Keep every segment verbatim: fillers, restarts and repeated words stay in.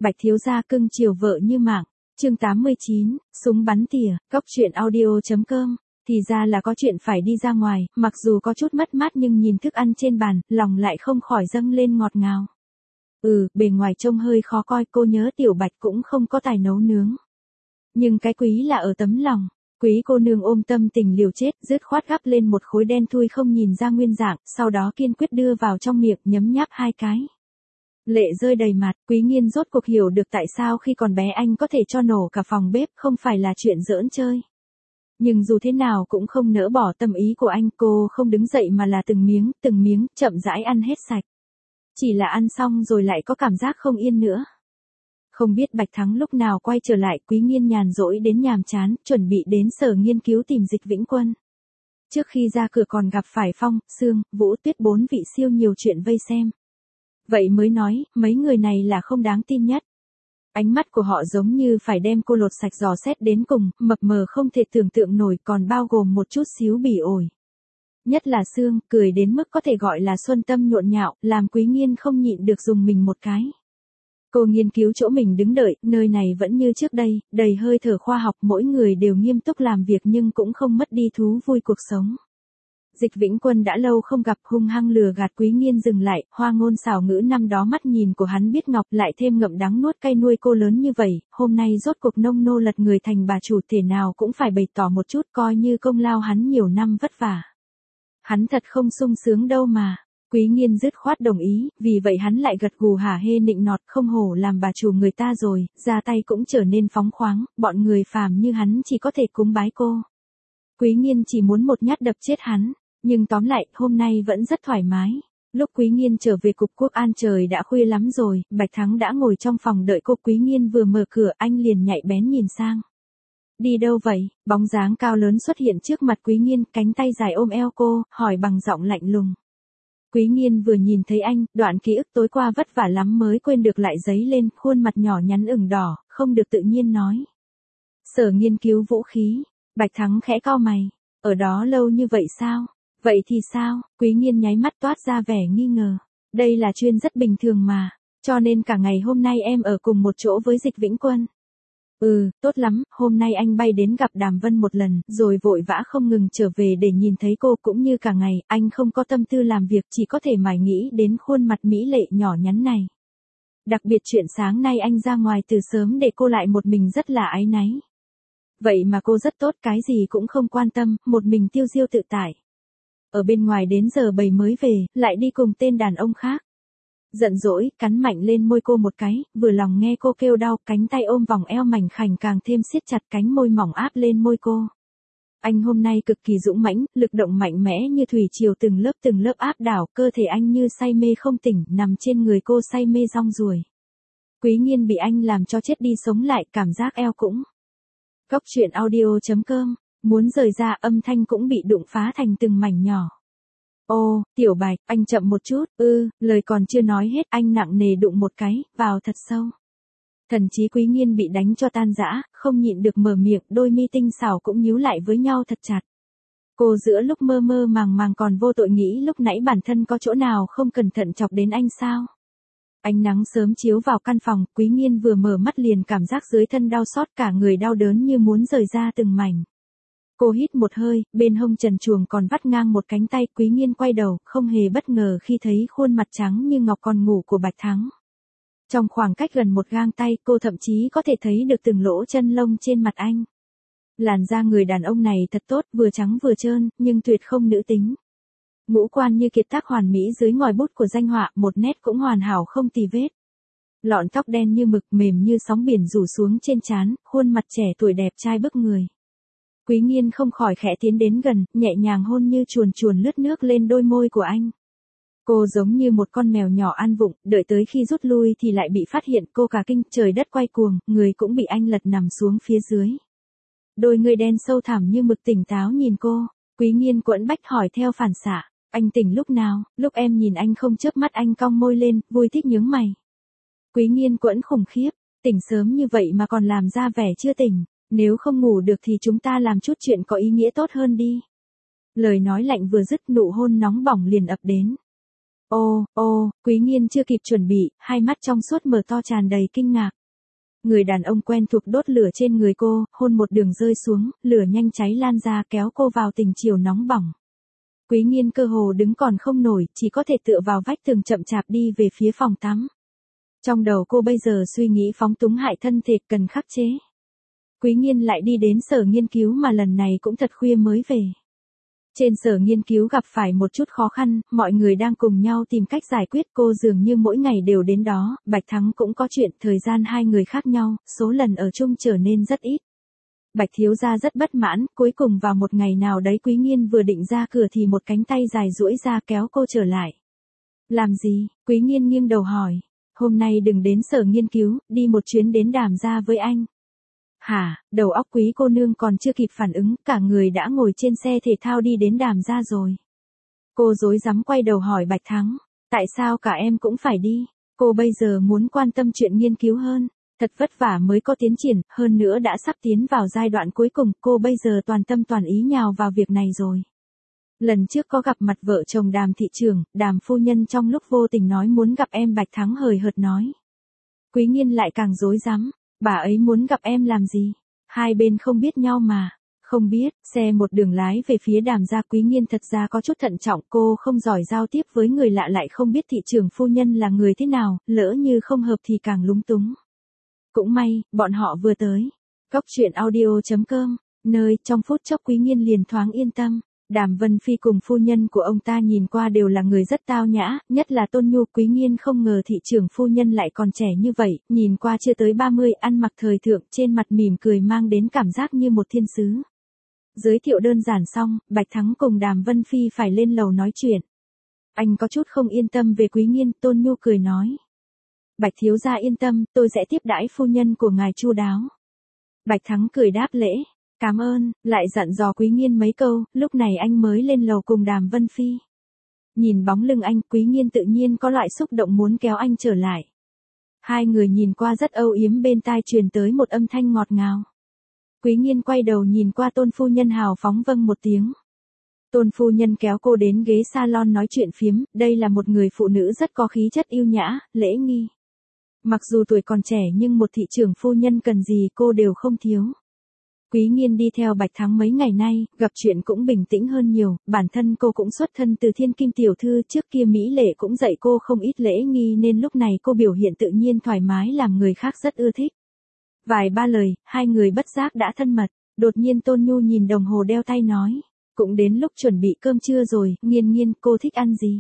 Bạch thiếu gia cưng chiều vợ như mạng. Chương tám mươi chín, súng bắn tỉa, cóc truyện audio.com. Thì ra là có chuyện phải đi ra ngoài, mặc dù có chút mất mát nhưng nhìn thức ăn trên bàn, lòng lại không khỏi dâng lên ngọt ngào. Ừ, bề ngoài trông hơi khó coi, cô nhớ Tiểu Bạch cũng không có tài nấu nướng. Nhưng cái quý là ở tấm lòng. Quý cô nương ôm tâm tình liều chết, dứt khoát gắp lên một khối đen thui không nhìn ra nguyên dạng, sau đó kiên quyết đưa vào trong miệng nhấm nháp hai cái. Lệ rơi đầy mặt, Quý Nghiên rốt cuộc hiểu được tại sao khi còn bé anh có thể cho nổ cả phòng bếp, không phải là chuyện giỡn chơi. Nhưng dù thế nào cũng không nỡ bỏ tâm ý của anh, cô không đứng dậy mà là từng miếng, từng miếng, chậm rãi ăn hết sạch. Chỉ là ăn xong rồi lại có cảm giác không yên nữa. Không biết Bạch Thắng lúc nào quay trở lại, Quý Nghiên nhàn rỗi đến nhàm chán, chuẩn bị đến sở nghiên cứu tìm Dịch Vĩnh Quân. Trước khi ra cửa còn gặp phải Phong, Sương, Vũ Tuyết bốn vị siêu nhiều chuyện vây xem. Vậy mới nói, mấy người này là không đáng tin nhất. Ánh mắt của họ giống như phải đem cô lột sạch dò xét đến cùng, mập mờ không thể tưởng tượng nổi, còn bao gồm một chút xíu bỉ ổi. Nhất là Sương, cười đến mức có thể gọi là xuân tâm nhộn nhạo, làm Quý Nghiên không nhịn được dùng mình một cái. Cô nghiên cứu chỗ mình đứng đợi, nơi này vẫn như trước đây, đầy hơi thở khoa học, mỗi người đều nghiêm túc làm việc nhưng cũng không mất đi thú vui cuộc sống. Dịch Vĩnh Quân đã lâu không gặp, hung hăng lừa gạt Quý Nghiên dừng lại, hoa ngôn xảo ngữ năm đó mắt nhìn của hắn biết ngọc, lại thêm ngậm đắng nuốt cay nuôi cô lớn như vậy, hôm nay rốt cuộc nông nô lật người thành bà chủ, thể nào cũng phải bày tỏ một chút, coi như công lao hắn nhiều năm vất vả. Hắn thật không sung sướng đâu mà. Quý Nghiên dứt khoát đồng ý, vì vậy hắn lại gật gù hả hê nịnh nọt, không hổ làm bà chủ người ta rồi, ra tay cũng trở nên phóng khoáng, bọn người phàm như hắn chỉ có thể cúng bái cô. Quý Nghiên chỉ muốn một nhát đập chết hắn, nhưng tóm lại, hôm nay vẫn rất thoải mái. Lúc Quý Nghiên trở về cục Quốc An trời đã khuya lắm rồi, Bạch Thắng đã ngồi trong phòng đợi cô. Quý Nghiên vừa mở cửa, anh liền nhạy bén nhìn sang. Đi đâu vậy? Bóng dáng cao lớn xuất hiện trước mặt Quý Nghiên, cánh tay dài ôm eo cô, hỏi bằng giọng lạnh lùng. Quý Nghiên vừa nhìn thấy anh, đoạn ký ức tối qua vất vả lắm mới quên được lại dấy lên, khuôn mặt nhỏ nhắn ửng đỏ, không được tự nhiên nói. Sở nghiên cứu vũ khí. Bạch Thắng khẽ cau mày. Ở đó lâu như vậy sao? Vậy thì sao? Quý Nghiên nháy mắt toát ra vẻ nghi ngờ. Đây là chuyện rất bình thường mà. Cho nên cả ngày hôm nay em ở cùng một chỗ với Dịch Vĩnh Quân. Ừ, tốt lắm, hôm nay anh bay đến gặp Đàm Vân một lần, rồi vội vã không ngừng trở về để nhìn thấy cô, cũng như cả ngày, anh không có tâm tư làm việc, chỉ có thể mải nghĩ đến khuôn mặt mỹ lệ nhỏ nhắn này. Đặc biệt chuyện sáng nay anh ra ngoài từ sớm để cô lại một mình rất là áy náy. Vậy mà cô rất tốt, cái gì cũng không quan tâm, một mình tiêu diêu tự tại. Ở bên ngoài đến giờ bầy mới về, lại đi cùng tên đàn ông khác. Giận dỗi, cắn mạnh lên môi cô một cái, vừa lòng nghe cô kêu đau, cánh tay ôm vòng eo mảnh khảnh càng thêm siết chặt cánh môi mỏng áp lên môi cô. Anh hôm nay cực kỳ dũng mãnh, lực động mạnh mẽ như thủy triều, từng lớp từng lớp áp đảo, cơ thể anh như say mê không tỉnh, nằm trên người cô say mê rong ruổi. Quý Nghiên bị anh làm cho chết đi sống lại, cảm giác eo cũng. Cóc truyện audio.com, muốn rời ra âm thanh cũng bị đụng phá thành từng mảnh nhỏ. Ô, Tiểu Bạch, anh chậm một chút, ư, ừ, lời còn chưa nói hết, anh nặng nề đụng một cái, vào thật sâu. Thần trí Quý Nghiên bị đánh cho tan rã, không nhịn được mở miệng, đôi mi tinh xảo cũng nhíu lại với nhau thật chặt. Cô giữa lúc mơ mơ màng màng còn vô tội nghĩ lúc nãy bản thân có chỗ nào không cẩn thận chọc đến anh sao? Ánh nắng sớm chiếu vào căn phòng, Quý Nghiên vừa mở mắt liền cảm giác dưới thân đau xót, cả người đau đớn như muốn rời ra từng mảnh. Cô hít một hơi, bên hông trần truồng còn vắt ngang một cánh tay. Quý Nghiên quay đầu, không hề bất ngờ khi thấy khuôn mặt trắng như ngọc còn ngủ của Bạch Thắng. Trong khoảng cách gần một gang tay, cô thậm chí có thể thấy được từng lỗ chân lông trên mặt anh. Làn da người đàn ông này thật tốt, vừa trắng vừa trơn, nhưng tuyệt không nữ tính. Ngũ quan như kiệt tác hoàn mỹ dưới ngòi bút của danh họa, một nét cũng hoàn hảo không tì vết. Lọn tóc đen như mực, mềm như sóng biển rủ xuống trên trán, khuôn mặt trẻ tuổi đẹp trai bức người. Quý Nghiên không khỏi khẽ tiến đến gần, nhẹ nhàng hôn như chuồn chuồn lướt nước lên đôi môi của anh. Cô giống như một con mèo nhỏ ăn vụng, đợi tới khi rút lui thì lại bị phát hiện, cô cả kinh, trời đất quay cuồng, người cũng bị anh lật nằm xuống phía dưới. Đôi người đen sâu thẳm như mực tỉnh táo nhìn cô. Quý Nghiên quẫn bách hỏi theo phản xạ, anh tỉnh lúc nào? Lúc em nhìn anh không chớp mắt. Anh cong môi lên, vui thích nhướng mày. Quý Nghiên quẫn khủng khiếp, tỉnh sớm như vậy mà còn làm ra vẻ chưa tỉnh. Nếu không ngủ được thì chúng ta làm chút chuyện có ý nghĩa tốt hơn đi. Lời nói lạnh vừa dứt, nụ hôn nóng bỏng liền ập đến. Ô, ô, Quý Nghiên chưa kịp chuẩn bị, hai mắt trong suốt mở to tràn đầy kinh ngạc. Người đàn ông quen thuộc đốt lửa trên người cô, hôn một đường rơi xuống, lửa nhanh cháy lan ra kéo cô vào tình chiều nóng bỏng. Quý Nghiên cơ hồ đứng còn không nổi, chỉ có thể tựa vào vách tường chậm chạp đi về phía phòng tắm. Trong đầu cô bây giờ suy nghĩ phóng túng hại thân thể cần khắc chế. Quý Nghiên lại đi đến sở nghiên cứu mà lần này cũng thật khuya mới về. Trên sở nghiên cứu gặp phải một chút khó khăn, mọi người đang cùng nhau tìm cách giải quyết, cô dường như mỗi ngày đều đến đó, Bạch Thắng cũng có chuyện, thời gian hai người khác nhau, số lần ở chung trở nên rất ít. Bạch thiếu gia rất bất mãn, cuối cùng vào một ngày nào đấy Quý Nghiên vừa định ra cửa thì một cánh tay dài duỗi ra kéo cô trở lại. Làm gì? Quý Nghiên nghiêng đầu hỏi. Hôm nay đừng đến sở nghiên cứu, đi một chuyến đến Đàm gia với anh. Hả? Đầu óc Quý cô nương còn chưa kịp phản ứng, cả người đã ngồi trên xe thể thao đi đến Đàm gia rồi. Cô rối rắm quay đầu hỏi Bạch Thắng, tại sao cả em cũng phải đi? Cô bây giờ muốn quan tâm chuyện nghiên cứu hơn, thật vất vả mới có tiến triển, hơn nữa đã sắp tiến vào giai đoạn cuối cùng, cô bây giờ toàn tâm toàn ý nhào vào việc này rồi. Lần trước có gặp mặt vợ chồng Đàm thị trưởng, Đàm phu nhân trong lúc vô tình nói muốn gặp em, Bạch Thắng hời hợt nói. Quý Nghiên lại càng rối rắm, bà ấy muốn gặp em làm gì? Hai bên không biết nhau mà. Không biết, xe một đường lái về phía Đàm gia. Quý Nghiên thật ra có chút thận trọng, cô không giỏi giao tiếp với người lạ, lại không biết thị trưởng phu nhân là người thế nào, lỡ như không hợp thì càng lúng túng. Cũng may, bọn họ vừa tới. Góc truyện audio chấm com, nơi trong phút chốc Quý Nghiên liền thoáng yên tâm. Đàm Vân Phi cùng phu nhân của ông ta nhìn qua đều là người rất tao nhã, nhất là Tôn Nhu. Quý Nghiên không ngờ thị trưởng phu nhân lại còn trẻ như vậy, nhìn qua chưa tới ba mươi, ăn mặc thời thượng, trên mặt mỉm cười mang đến cảm giác như một thiên sứ. Giới thiệu đơn giản xong, Bạch Thắng cùng Đàm Vân Phi phải lên lầu nói chuyện. Anh có chút không yên tâm về Quý Nghiên, Tôn Nhu cười nói. Bạch thiếu gia yên tâm, tôi sẽ tiếp đãi phu nhân của ngài chu đáo. Bạch Thắng cười đáp lễ. Cảm ơn, lại dặn dò Quý Nghiên mấy câu, lúc này anh mới lên lầu cùng Đàm Vân Phi. Nhìn bóng lưng anh, Quý Nghiên tự nhiên có loại xúc động muốn kéo anh trở lại. Hai người nhìn qua rất âu yếm, bên tai truyền tới một âm thanh ngọt ngào. Quý Nghiên quay đầu nhìn qua Tôn phu nhân hào phóng vâng một tiếng. Tôn phu nhân kéo cô đến ghế salon nói chuyện phiếm, đây là một người phụ nữ rất có khí chất yêu nhã, lễ nghi. Mặc dù tuổi còn trẻ nhưng một thị trưởng phu nhân cần gì cô đều không thiếu. Quý Nghiên đi theo Bạch Thắng mấy ngày nay, gặp chuyện cũng bình tĩnh hơn nhiều, bản thân cô cũng xuất thân từ thiên kim tiểu thư, trước kia Mỹ Lệ cũng dạy cô không ít lễ nghi nên lúc này cô biểu hiện tự nhiên thoải mái làm người khác rất ưa thích. Vài ba lời, hai người bất giác đã thân mật, đột nhiên Tôn Nhu nhìn đồng hồ đeo tay nói, cũng đến lúc chuẩn bị cơm trưa rồi, Nghiên Nghiên cô thích ăn gì?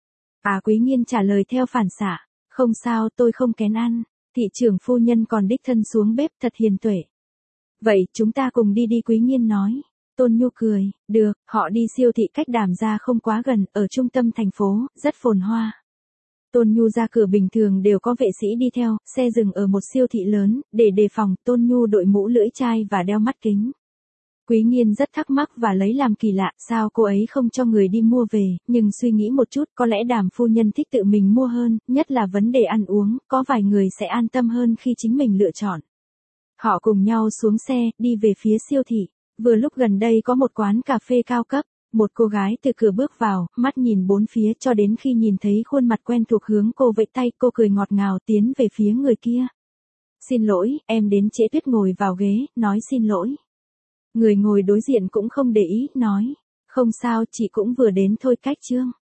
À Quý Nghiên trả lời theo phản xạ, không sao tôi không kén ăn, thị trưởng phu nhân còn đích thân xuống bếp thật hiền tuệ. Vậy chúng ta cùng đi đi Quý Nghiên nói. Tôn Nhu cười, được, họ đi siêu thị cách Đàm gia không quá gần, ở trung tâm thành phố, rất phồn hoa. Tôn Nhu ra cửa bình thường đều có vệ sĩ đi theo, xe dừng ở một siêu thị lớn, để đề phòng, Tôn Nhu đội mũ lưỡi chai và đeo mắt kính. Quý Nghiên rất thắc mắc và lấy làm kỳ lạ, sao cô ấy không cho người đi mua về, nhưng suy nghĩ một chút, có lẽ Đàm phu nhân thích tự mình mua hơn, nhất là vấn đề ăn uống, có vài người sẽ an tâm hơn khi chính mình lựa chọn. Họ cùng nhau xuống xe, đi về phía siêu thị. Vừa lúc gần đây có một quán cà phê cao cấp, một cô gái từ cửa bước vào, mắt nhìn bốn phía cho đến khi nhìn thấy khuôn mặt quen thuộc hướng cô vẫy tay, cô cười ngọt ngào tiến về phía người kia. Xin lỗi, em đến trễ. Tuyết ngồi vào ghế, nói xin lỗi. Người ngồi đối diện cũng không để ý, nói, không sao, chị cũng vừa đến thôi. Cách chương